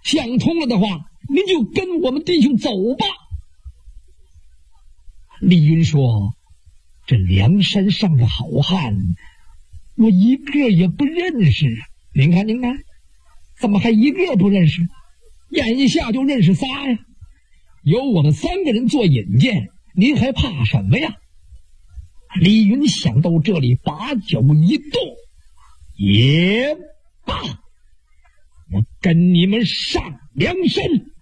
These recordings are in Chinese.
想通了的话，您就跟我们弟兄走吧。李云说：“这梁山上的好汉，我一个也不认识。您看，怎么还一个不认识？眼一下就认识仨呀！有我们3个人做引荐，您还怕什么呀？”李云想到这里，把脚一动，也罢，我跟你们上梁山。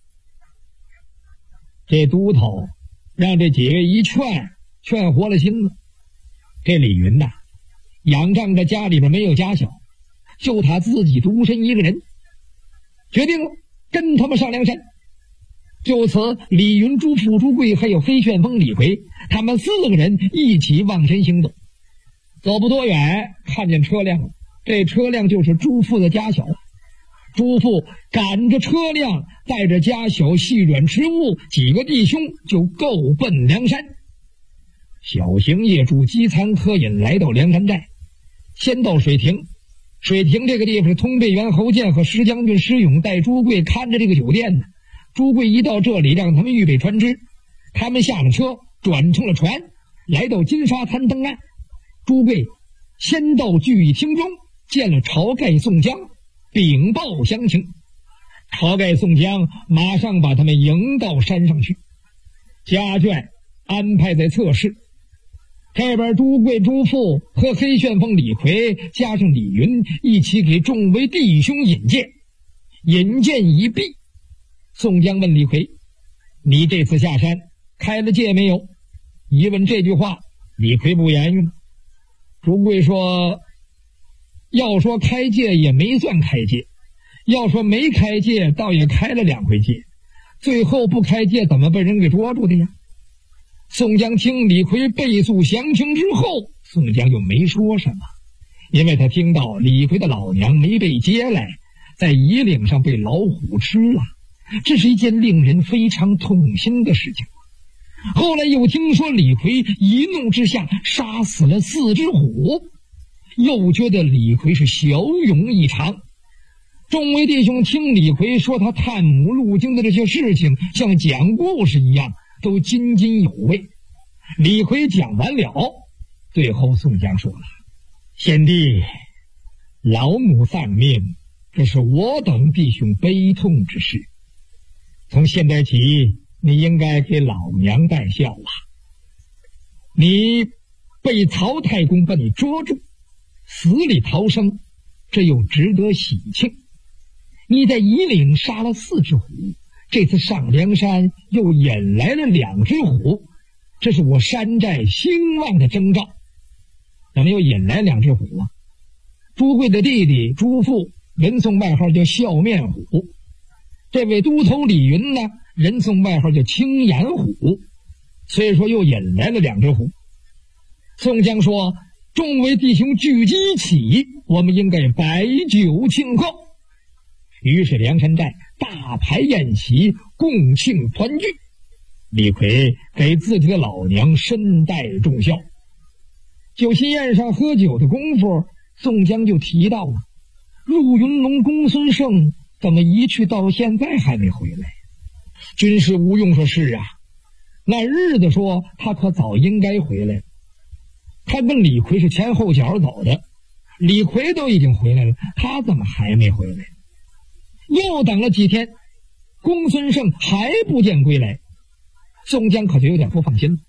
这都头让这几个一劝活了心了。这李云呐，仰仗着家里边没有家小，就他自己独身一个人，决定了跟他们上梁山。就此，李云、朱富、朱贵还有黑旋风李逵，他们4个人一起往前行走。走不多远，看见车辆了，这车辆就是朱富的家小。朱富赶着车辆，带着家小细软吃物，几个弟兄就够奔梁山。小行夜住，饥餐渴饮，来到梁山寨，先到水亭。水亭这个地方是通背员侯健和石将军石勇带朱贵看着这个酒店呢。朱贵一到这里，让他们预备船只，他们下了车，转乘了船，来到金沙滩登岸。朱贵先到聚义厅中见了晁盖、宋江，禀报详情。晁盖、宋江马上把他们迎到山上去，家眷安排在侧室。这边朱贵、朱富和黑旋风李逵加上李云一起给众位弟兄引荐。引荐一毕，宋江问李逵：“你这次下山开了戒没有？”一问这句话，李逵不言语了。朱贵说：“要说开戒也没算开戒，要说没开戒倒也开了2回戒，最后不开戒怎么被人给捉住的呀？”宋江听李逵背诉详情之后，宋江又没说什么，因为他听到李逵的老娘没被接来，在夷岭上被老虎吃了，这是一件令人非常痛心的事情。后来又听说李逵一怒之下杀死了4只虎，又觉得李逵是骁勇异常。众位弟兄听李逵说他探母入京的这些事情，像讲故事一样，都津津有味。李逵讲完了，最后宋江说了：“贤弟，老母丧命，这是我等弟兄悲痛之事。从现在起，你应该给老娘带孝啊！你被曹太公把你捉住，死里逃生，这又值得喜庆。你在夷岭杀了4只虎，这次上梁山又引来了2只虎，这是我山寨兴旺的征兆。怎么又引来2只虎啊？朱贵的弟弟朱富，人送外号叫笑面虎。这位都头李云呢，人送外号叫青眼虎。所以说又引来了2只虎。宋江说：“众位弟兄聚集一起，我们应该摆酒庆贺。”于是梁山寨大排宴席，共庆团聚。李逵给自己的老娘身带重孝。酒席宴上喝酒的功夫，宋江就提到了陆云龙、公孙胜怎么一去到现在还没回来。军师吴用说：“是啊，那日子说他可早应该回来了。他跟李逵是前后脚走的，李逵都已经回来了，他怎么还没回来？又等了几天，公孙胜还不见归来，宋江可就有点不放心了。”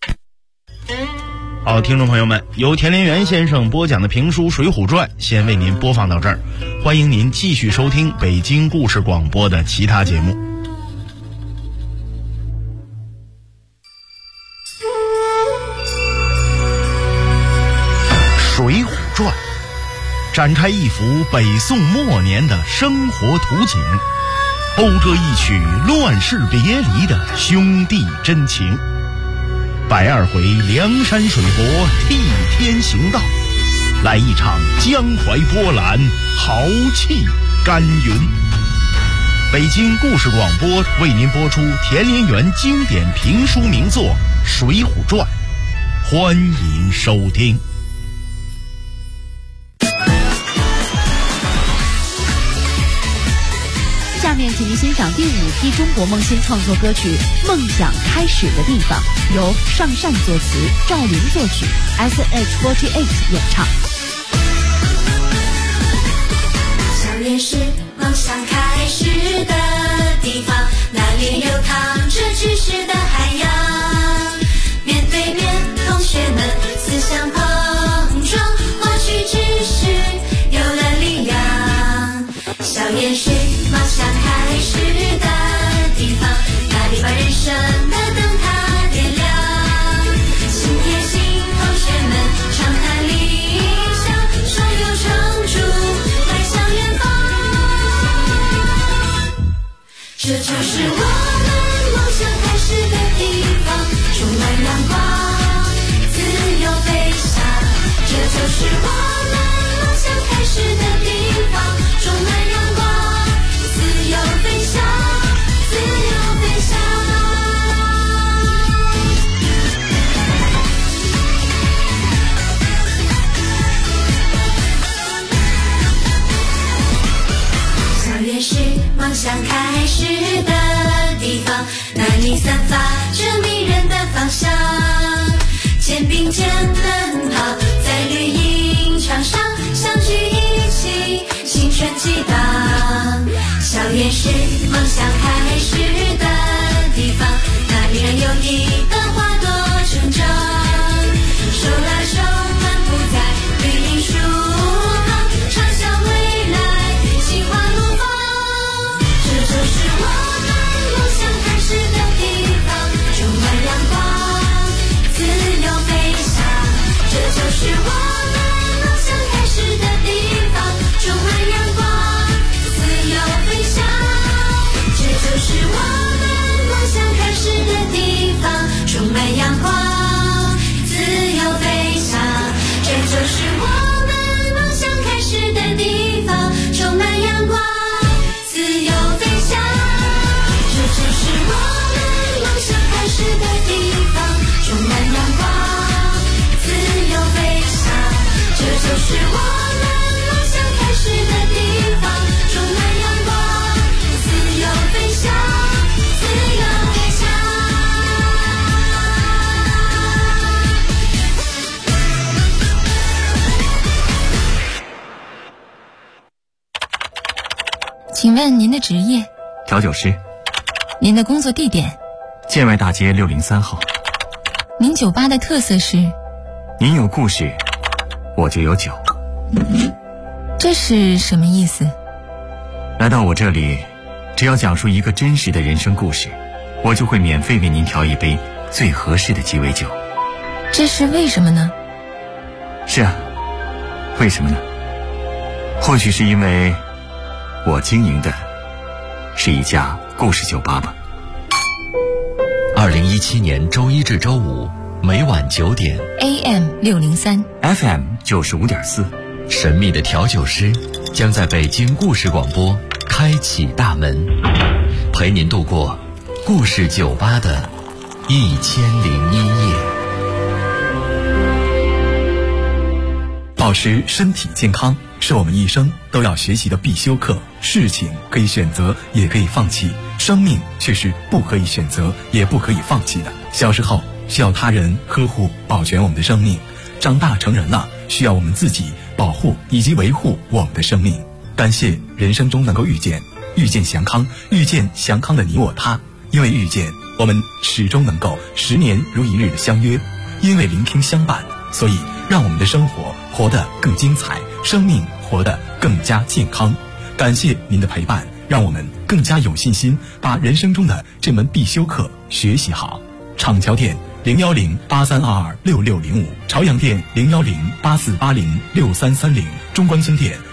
好，听众朋友们，由田连元先生播讲的评书《水浒传》先为您播放到这儿，欢迎您继续收听北京故事广播的其他节目。《水浒传》展开一幅北宋末年的生活图景，讴歌一曲乱世别离的兄弟真情。102回梁山水泊替天行道，来一场江淮波澜，豪气干云。北京故事广播为您播出田连元经典评书名作《水浒传》，欢迎收听。 下面请您欣赏第5批中国梦新创作歌曲《梦想开始的地方》，由上善作词，赵琳作曲， SH48 演唱。 校园是梦想开始的地方，那里流淌着知识的海洋，面对面同学们思想碰撞，获取知识有了力量。校园是梦想开始的地方，那里把人生的灯塔点亮，心贴心同学们畅谈理想，手有成竹迈向远方。这就是我们梦想开始的地方，充满阳光，自由飞翔。这就是我们梦想开始的地方，充满阳光，自由飞翔，自由飞翔。校园是梦想开始的地方，那里散发着迷人的芳香，肩并肩奔跑在绿茵场上，相聚一起青春激荡。校园是梦想开始的地方，那里让友谊的花朵成长，手拉手漫步在绿荫树旁，畅想未来心花怒放。这就是我们梦想开始的地方，充满阳光，自由飞翔。这就是我们梦想开始的地方，充满阳光，自由飞翔。这就是我们梦想开始的地方，充满阳光，自由飞翔。这就是我们梦想开始的地方，充满阳光，自由飞翔。这就是我们梦想开始的地方，充满阳光，自由飞翔。这就是我们梦想开始的地方，充满阳光，自由飞翔，自由飞翔。 请问您的职业？ 调酒师。 您的工作地点？ 建外大街603号。 您酒吧的特色是？ 您有故事，我就有酒。 这是什么意思？ 来到我这里，只要讲述一个真实的人生故事，我就会免费为您调一杯最合适的鸡尾酒。 这是为什么呢？ 是啊，为什么呢？或许是因为我经营的是一家故事酒吧吧。 2017年周一至周五每晚9点 AM603 FM 95.4， 神秘的调酒师将在北京故事广播开启大门，陪您度过故事酒吧的1001夜。 保持身体健康是我们一生都要学习的必修课。事情可以选择，也可以放弃，生命却是不可以选择，也不可以放弃的。小时候需要他人呵护保全我们的生命，长大成人了需要我们自己保护以及维护我们的生命。感谢人生中能够遇见祥康，遇见祥康的你我他。因为遇见，我们始终能够10年如一日的相约；因为聆听相伴，所以让我们的生活活得更精彩，生命活得更加健康。感谢您的陪伴，让我们更加有信心把人生中的这门必修课学习好。厂桥店01083226605，朝阳店01084806330，中关村店